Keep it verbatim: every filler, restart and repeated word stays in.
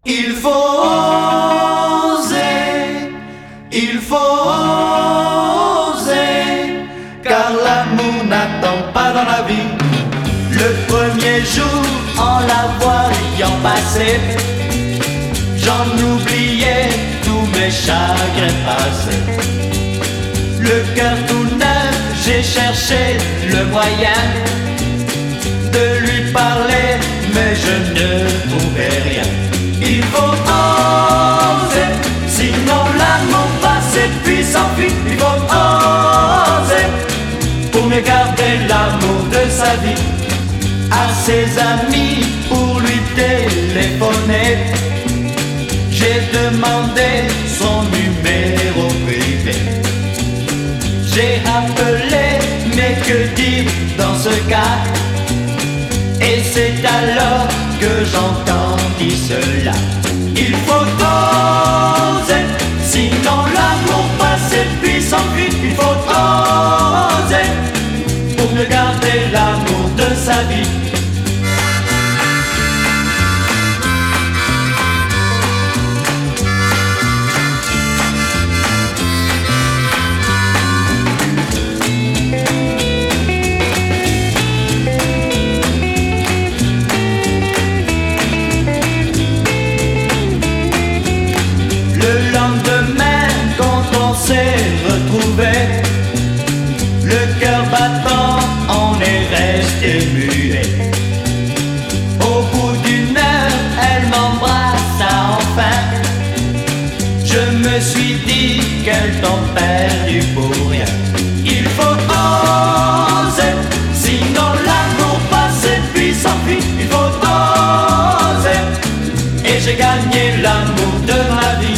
Il faut oser, il faut oser, car l'amour n'attend pas dans la vie. Le premier jour, en la voyant passer, j'en oubliais tous mes chagrins passés. Le cœur tout neuf, j'ai cherché le moyen de lui parler, mais je ne trouvais rien. Il faut oser, sinon l'amour passe et puis s'enfuit. Il faut oser, pour mieux garder l'amour de sa vie. À ses amis pour lui téléphoner, j'ai demandé son numéro privé. J'ai appelé, mais que dire dans ce cas? Et c'est alors que j'entendis cela. Il faut oser, sinon l'amour passe et puis s'enfuit. Il faut oser, pour mieux garder l'amour de sa vie. Le lendemain, quand on s'est retrouvés, le cœur battant, on est resté muet. Au bout d'une heure, elle m'embrassa enfin. Je me suis dit qu'elle t'en perdu pour rien. Il faut oser, sinon l'amour passe et puis s'enfuit. Il faut oser, et j'ai gagné l'amour de ma vie.